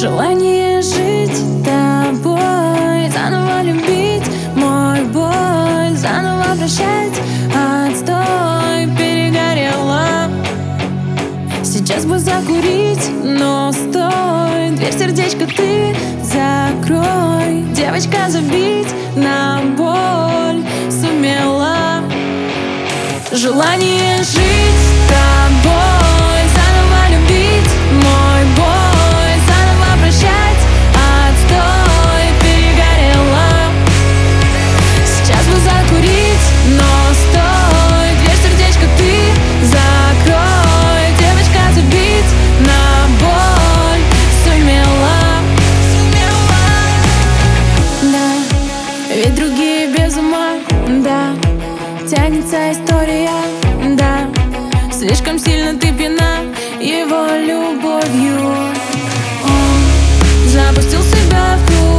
Желание жить с тобой, заново любить мой боль, заново прощать отстой, перегорела. Сейчас бы закурить, но стой, дверь сердечко ты закрой. Девочка, забить на боль сумела. Желание жить с тобой, заново любить мой боль, заново прощать отстой, перегорела. Сейчас бы закурить, но стой, дверь сердечко ты закрой. Девочка, забить на боль сумела. Да, ведь другие без ума, да, тянется история, да. Слишком сильно ты пьяна его любовью. Он запустил себя в круг.